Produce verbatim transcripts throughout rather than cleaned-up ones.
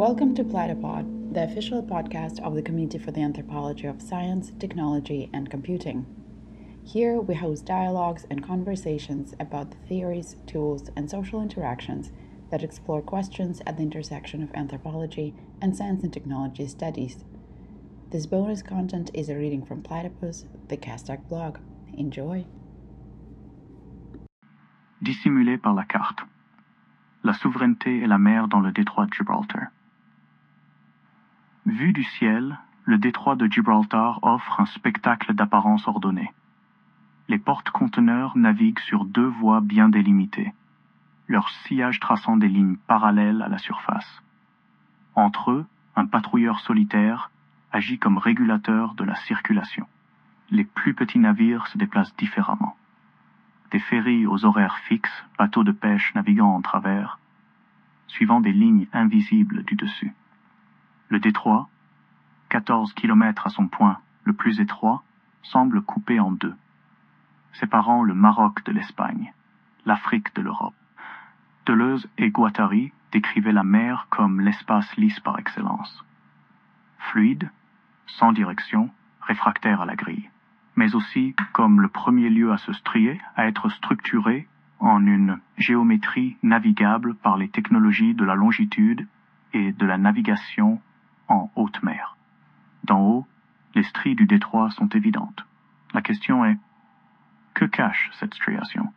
Welcome to Platypod, the official podcast of the Committee for the Anthropology of Science, Technology, and Computing. Here we host dialogues and conversations about the theories, tools, and social interactions that explore questions at the intersection of anthropology and science and technology studies. This bonus content is a reading from Platypus, the Castac blog. Enjoy! Dissimulé par la carte. La souveraineté et la mer dans le détroit de Gibraltar. Vu du ciel, le détroit de Gibraltar offre un spectacle d'apparence ordonnée. Les porte-conteneurs naviguent sur deux voies bien délimitées, leur sillage traçant des lignes parallèles à la surface. Entre eux, un patrouilleur solitaire agit comme régulateur de la circulation. Les plus petits navires se déplacent différemment. Des ferries aux horaires fixes, bateaux de pêche naviguant en travers, suivant des lignes invisibles du dessus. Le détroit, quatorze kilomètres à son point le plus étroit, semble coupé en deux, séparant le Maroc de l'Espagne, l'Afrique de l'Europe. Deleuze et Guattari décrivaient la mer comme l'espace lisse par excellence. Fluide, sans direction, réfractaire à la grille, mais aussi comme le premier lieu à se strier, à être structuré en une géométrie navigable par les technologies de la longitude et de la navigation en haute mer. D'en haut, les stries du détroit sont évidentes. La question est, que cache cette striation?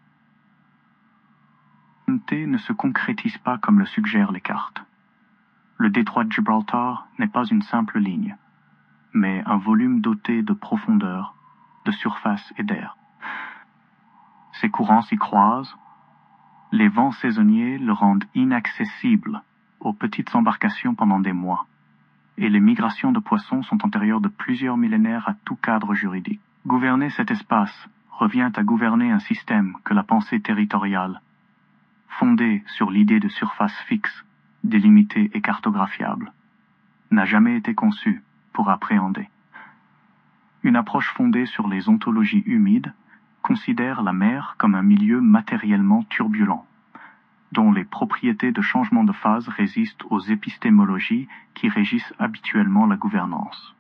La souveraineté ne se concrétise pas comme le suggèrent les cartes. Le détroit de Gibraltar n'est pas une simple ligne, mais un volume doté de profondeur, de surface et d'air. Ses courants s'y croisent, les vents saisonniers le rendent inaccessible aux petites embarcations pendant des mois, et les migrations de poissons sont antérieures de plusieurs millénaires à tout cadre juridique. Gouverner cet espace revient à gouverner un système que la pensée territoriale, fondée sur l'idée de surface fixe, délimitée et cartographiable, n'a jamais été conçue pour appréhender. Une approche fondée sur les ontologies humides considère la mer comme un milieu matériellement turbulent, dont les propriétés de changement de phase résistent aux épistémologies qui régissent habituellement la gouvernance.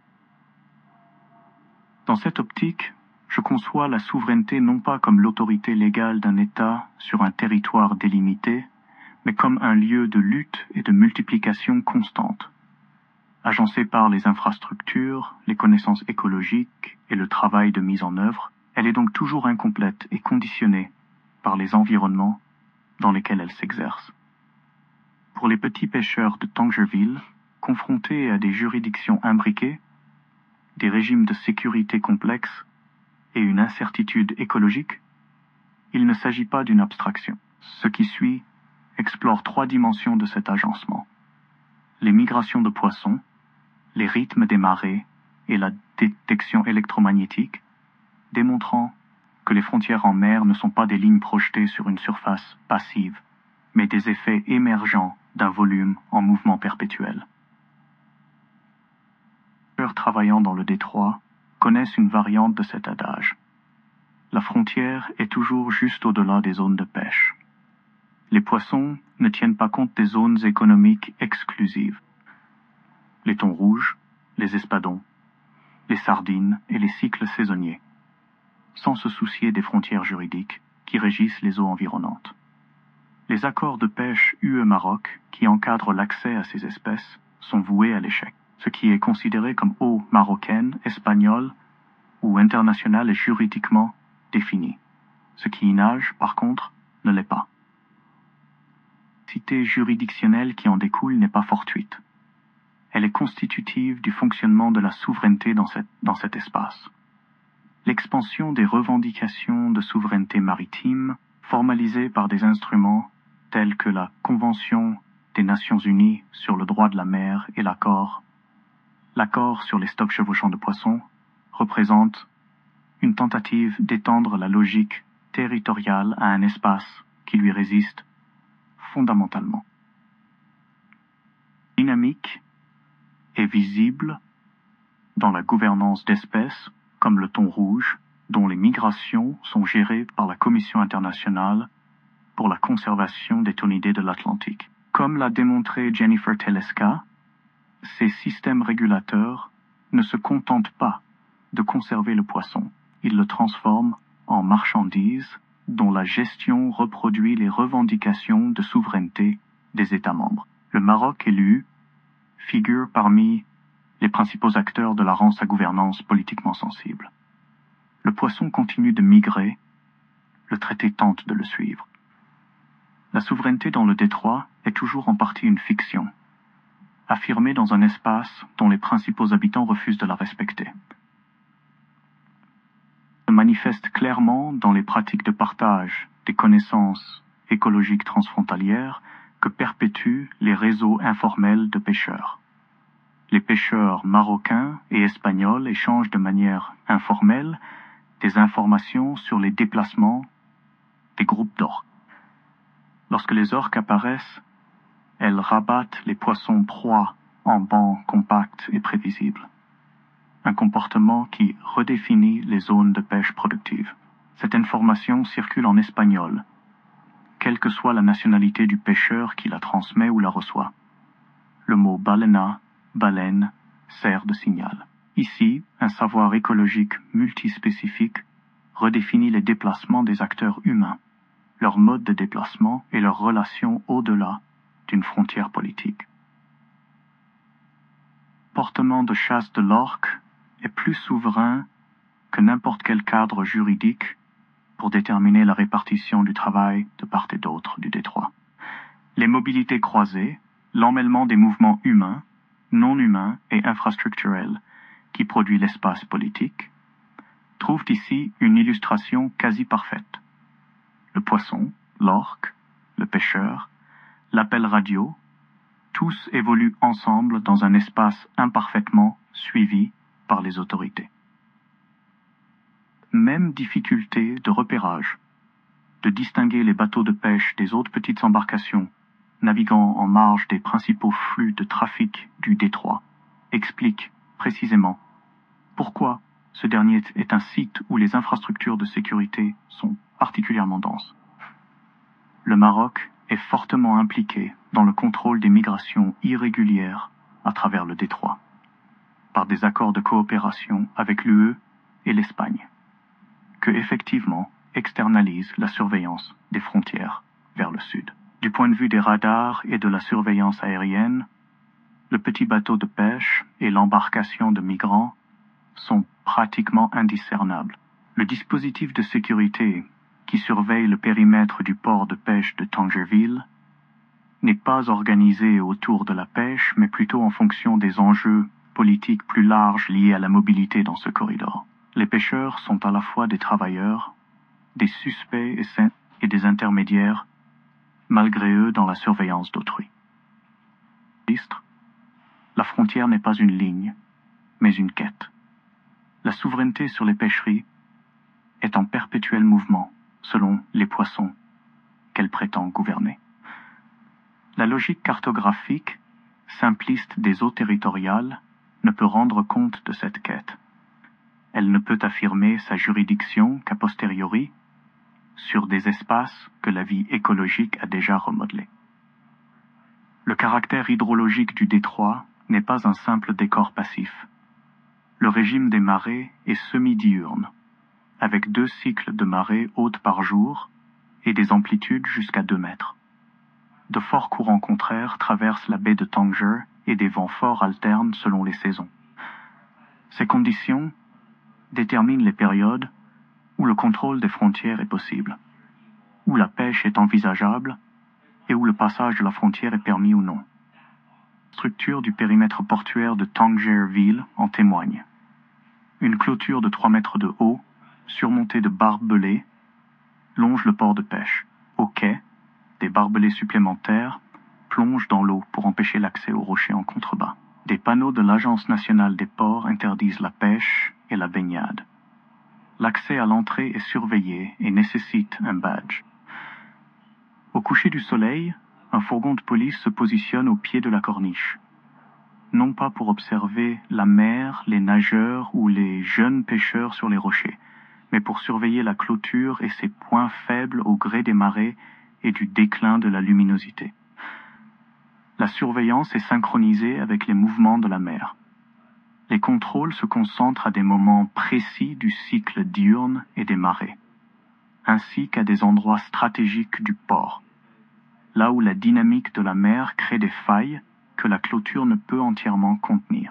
Dans cette optique, je conçois la souveraineté non pas comme l'autorité légale d'un État sur un territoire délimité, mais comme un lieu de lutte et de multiplication constante. Agencée par les infrastructures, les connaissances écologiques et le travail de mise en œuvre, elle est donc toujours incomplète et conditionnée par les environnements dans lesquels elle s'exerce. Pour les petits pêcheurs de Tangerville, confrontés à des juridictions imbriquées, des régimes de sécurité complexes et une incertitude écologique, il ne s'agit pas d'une abstraction. Ce qui suit explore trois dimensions de cet agencement. Les migrations de poissons, les rythmes des marées et la détection électromagnétique, démontrant que les frontières en mer ne sont pas des lignes projetées sur une surface passive, mais des effets émergents d'un volume en mouvement perpétuel. Les pêcheurs travaillant dans le détroit connaissent une variante de cet adage. La frontière est toujours juste au-delà des zones de pêche. Les poissons ne tiennent pas compte des zones économiques exclusives. Les thons rouges, les espadons, les sardines et les cycles saisonniers, sans se soucier des frontières juridiques qui régissent les eaux environnantes. Les accords de pêche U E-Maroc qui encadrent l'accès à ces espèces sont voués à l'échec. Ce qui est considéré comme eau marocaine, espagnole ou internationale est juridiquement défini. Ce qui y nage, par contre, ne l'est pas. La cité juridictionnelle qui en découle n'est pas fortuite. Elle est constitutive du fonctionnement de la souveraineté dans, cette, dans cet espace. L'expansion des revendications de souveraineté maritime, formalisées par des instruments tels que la Convention des Nations Unies sur le droit de la mer et l'accord, l'accord sur les stocks chevauchants de poissons, représente une tentative d'étendre la logique territoriale à un espace qui lui résiste fondamentalement. Dynamique est visible dans la gouvernance d'espèces comme le thon rouge, dont les migrations sont gérées par la Commission internationale pour la conservation des thonidés de l'Atlantique. Comme l'a démontré Jennifer Teleska, ces systèmes régulateurs ne se contentent pas de conserver le poisson. Ils le transforment en marchandise dont la gestion reproduit les revendications de souveraineté des États membres. Le Maroc élu figure parmi les principaux acteurs de la rance à gouvernance politiquement sensible. Le poisson continue de migrer, le traité tente de le suivre. La souveraineté dans le détroit est toujours en partie une fiction, affirmée dans un espace dont les principaux habitants refusent de la respecter. Se manifeste clairement dans les pratiques de partage des connaissances écologiques transfrontalières que perpétuent les réseaux informels de pêcheurs. Les pêcheurs marocains et espagnols échangent de manière informelle des informations sur les déplacements des groupes d'orques. Lorsque les orques apparaissent, elles rabattent les poissons proies en bancs compacts et prévisibles. Un comportement qui redéfinit les zones de pêche productive. Cette information circule en espagnol, quelle que soit la nationalité du pêcheur qui la transmet ou la reçoit. Le mot balena, baleine, sert de signal. Ici, un savoir écologique multispécifique redéfinit les déplacements des acteurs humains, leur mode de déplacement et leurs relations au-delà d'une frontière politique. Le comportement de chasse de l'orque est plus souverain que n'importe quel cadre juridique pour déterminer la répartition du travail de part et d'autre du détroit. Les mobilités croisées, l'emmêlement des mouvements humains, non humains et infrastructurels qui produit l'espace politique, trouvent ici une illustration quasi parfaite. Le poisson, l'orque, le pêcheur, l'appel radio, tous évoluent ensemble dans un espace imparfaitement suivi par les autorités. Même difficulté de repérage, de distinguer les bateaux de pêche des autres petites embarcations naviguant en marge des principaux flux de trafic du détroit, explique précisément pourquoi ce dernier est un site où les infrastructures de sécurité sont particulièrement denses. Le Maroc est fortement impliqué dans le contrôle des migrations irrégulières à travers le détroit, par des accords de coopération avec l'U E et l'Espagne, que effectivement externalise la surveillance des frontières vers le sud. Du point de vue des radars et de la surveillance aérienne, le petit bateau de pêche et l'embarcation de migrants sont pratiquement indiscernables. Le dispositif de sécurité qui surveille le périmètre du port de pêche de Tangerville n'est pas organisé autour de la pêche, mais plutôt en fonction des enjeux politiques plus larges liés à la mobilité dans ce corridor. Les pêcheurs sont à la fois des travailleurs, des suspects et des intermédiaires, malgré eux dans la surveillance d'autrui. La frontière n'est pas une ligne, mais une quête. La souveraineté sur les pêcheries est en perpétuel mouvement, selon les poissons qu'elle prétend gouverner. La logique cartographique, simpliste des eaux territoriales, ne peut rendre compte de cette quête. Elle ne peut affirmer sa juridiction qu'a posteriori sur des espaces que la vie écologique a déjà remodelés. Le caractère hydrologique du détroit n'est pas un simple décor passif. Le régime des marées est semi-diurne, avec deux cycles de marée haute par jour et des amplitudes jusqu'à deux mètres. De forts courants contraires traversent la baie de Tanger et des vents forts alternent selon les saisons. Ces conditions déterminent les périodes où le contrôle des frontières est possible, où la pêche est envisageable et où le passage de la frontière est permis ou non. La structure du périmètre portuaire de Tangerville en témoigne. Une clôture de trois mètres de haut, surmontée de barbelés, longe le port de pêche. Au quai, des barbelés supplémentaires plongent dans l'eau pour empêcher l'accès aux rochers en contrebas. Des panneaux de l'Agence nationale des ports interdisent la pêche et la baignade. L'accès à l'entrée est surveillé et nécessite un badge. Au coucher du soleil, un fourgon de police se positionne au pied de la corniche. Non pas pour observer la mer, les nageurs ou les jeunes pêcheurs sur les rochers, mais pour surveiller la clôture et ses points faibles au gré des marées et du déclin de la luminosité. La surveillance est synchronisée avec les mouvements de la mer. Les contrôles se concentrent à des moments précis du cycle diurne et des marées, ainsi qu'à des endroits stratégiques du port, là où la dynamique de la mer crée des failles que la clôture ne peut entièrement contenir.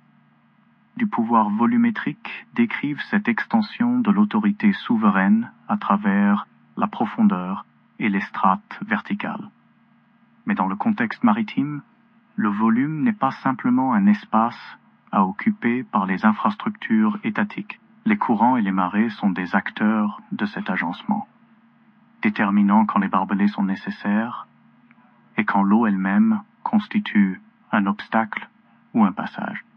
Du pouvoir volumétrique décrivent cette extension de l'autorité souveraine à travers la profondeur et les strates verticales. Mais dans le contexte maritime, le volume n'est pas simplement un espace à occuper par les infrastructures étatiques. Les courants et les marées sont des acteurs de cet agencement, déterminant quand les barbelés sont nécessaires et quand l'eau elle-même constitue un obstacle ou un passage.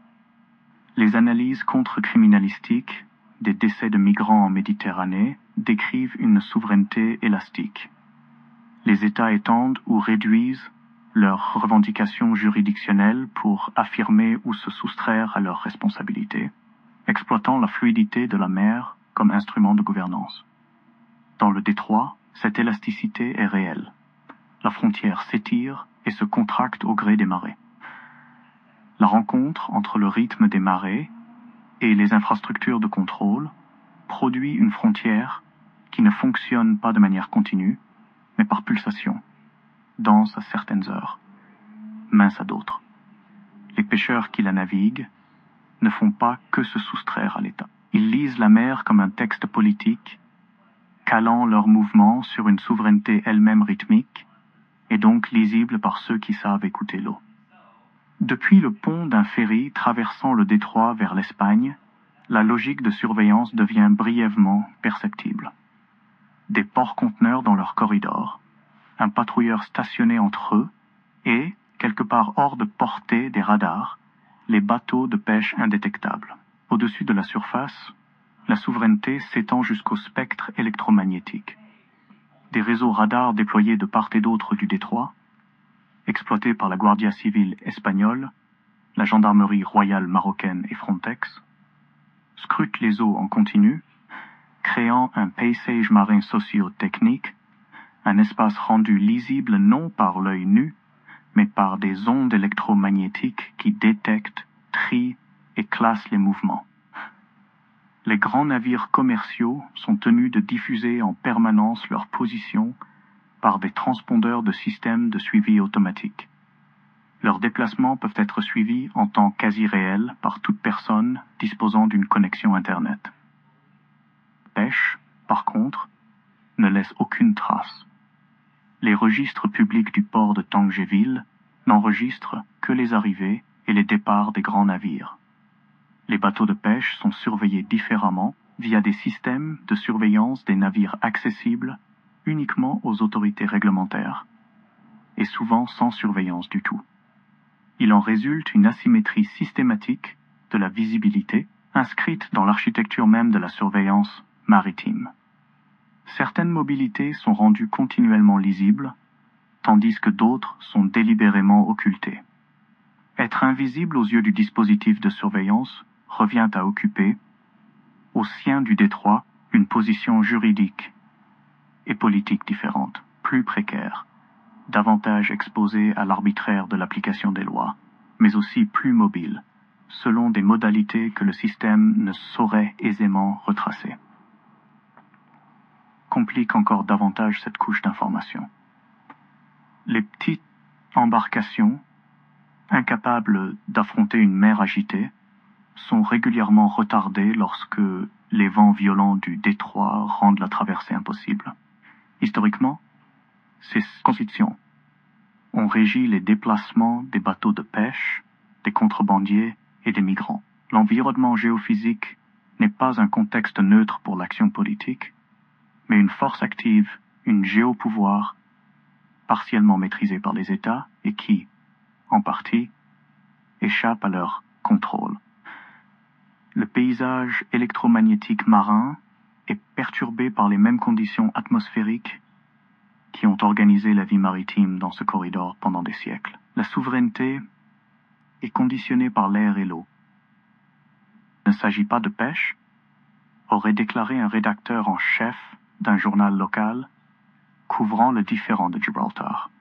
Les analyses contre-criminalistiques des décès de migrants en Méditerranée décrivent une souveraineté élastique. Les États étendent ou réduisent leurs revendications juridictionnelles pour affirmer ou se soustraire à leurs responsabilités, exploitant la fluidité de la mer comme instrument de gouvernance. Dans le détroit, cette élasticité est réelle. La frontière s'étire et se contracte au gré des marées. La rencontre entre le rythme des marées et les infrastructures de contrôle produit une frontière qui ne fonctionne pas de manière continue, mais par pulsation, dense à certaines heures, mince à d'autres. Les pêcheurs qui la naviguent ne font pas que se soustraire à l'État. Ils lisent la mer comme un texte politique, calant leurs mouvements sur une souveraineté elle-même rythmique, et donc lisible par ceux qui savent écouter l'eau. Depuis le pont d'un ferry traversant le détroit vers l'Espagne, la logique de surveillance devient brièvement perceptible. Des ports-conteneurs dans leur corridor, un patrouilleur stationné entre eux et, quelque part hors de portée des radars, les bateaux de pêche indétectables. Au-dessus de la surface, la souveraineté s'étend jusqu'au spectre électromagnétique. Des réseaux radars déployés de part et d'autre du détroit, exploités par la Guardia Civile espagnole, la gendarmerie royale marocaine et Frontex, scrutent les eaux en continu, créant un paysage marin socio-technique, un espace rendu lisible non par l'œil nu, mais par des ondes électromagnétiques qui détectent, trient et classent les mouvements. Les grands navires commerciaux sont tenus de diffuser en permanence leur position par des transpondeurs de systèmes de suivi automatique. Leurs déplacements peuvent être suivis en temps quasi réel par toute personne disposant d'une connexion Internet. Pêche, par contre, ne laisse aucune trace. Les registres publics du port de Tangiéville n'enregistrent que les arrivées et les départs des grands navires. Les bateaux de pêche sont surveillés différemment via des systèmes de surveillance des navires accessibles uniquement aux autorités réglementaires, et souvent sans surveillance du tout. Il en résulte une asymétrie systématique de la visibilité inscrite dans l'architecture même de la surveillance maritime. Certaines mobilités sont rendues continuellement lisibles, tandis que d'autres sont délibérément occultées. Être invisible aux yeux du dispositif de surveillance revient à occuper, au sien du détroit, une position juridique et politique différente, plus précaire, davantage exposée à l'arbitraire de l'application des lois, mais aussi plus mobile, selon des modalités que le système ne saurait aisément retracer. Complique encore davantage cette couche d'information. Les petites embarcations, incapables d'affronter une mer agitée, sont régulièrement retardées lorsque les vents violents du détroit rendent la traversée impossible. Historiquement, ces constitutions ont régi les déplacements des bateaux de pêche, des contrebandiers et des migrants. L'environnement géophysique n'est pas un contexte neutre pour l'action politique, mais une force active, une géopouvoir, partiellement maîtrisée par les États et qui, en partie, échappe à leur contrôle. Le paysage électromagnétique marin est perturbé par les mêmes conditions atmosphériques qui ont organisé la vie maritime dans ce corridor pendant des siècles. La souveraineté est conditionnée par l'air et l'eau. Il ne s'agit pas de pêche, aurait déclaré un rédacteur en chef d'un journal local couvrant le différend de Gibraltar.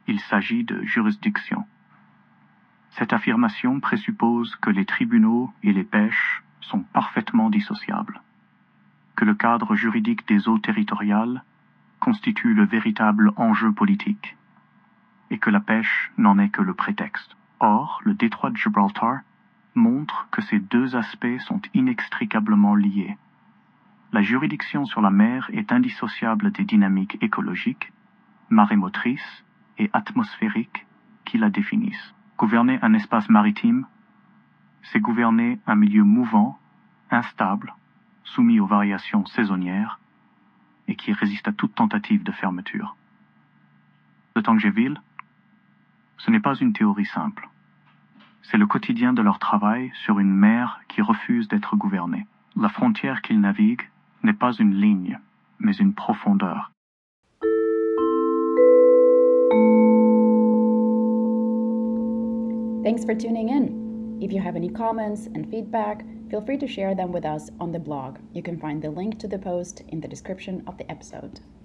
il s'agit de juridiction. Cette affirmation présuppose que les tribunaux et les pêches sont parfaitement dissociables, que le cadre juridique des eaux territoriales constitue le véritable enjeu politique, et que la pêche n'en est que le prétexte. Or, le détroit de Gibraltar montre que ces deux aspects sont inextricablement liés. La juridiction sur la mer est indissociable des dynamiques écologiques, marémotrices et atmosphériques qui la définissent. Gouverner un espace maritime, c'est gouverner un milieu mouvant, instable, soumis aux variations saisonnières et qui résiste à toute tentative de fermeture. De Tangéville, ce n'est pas une théorie simple. C'est le quotidien de leur travail sur une mer qui refuse d'être gouvernée. La frontière qu'ils naviguent n'est pas une ligne, mais une profondeur. Thanks for tuning in. If you have any comments and feedback, feel free to share them with us on the blog. You can find the link to the post in the description of the episode.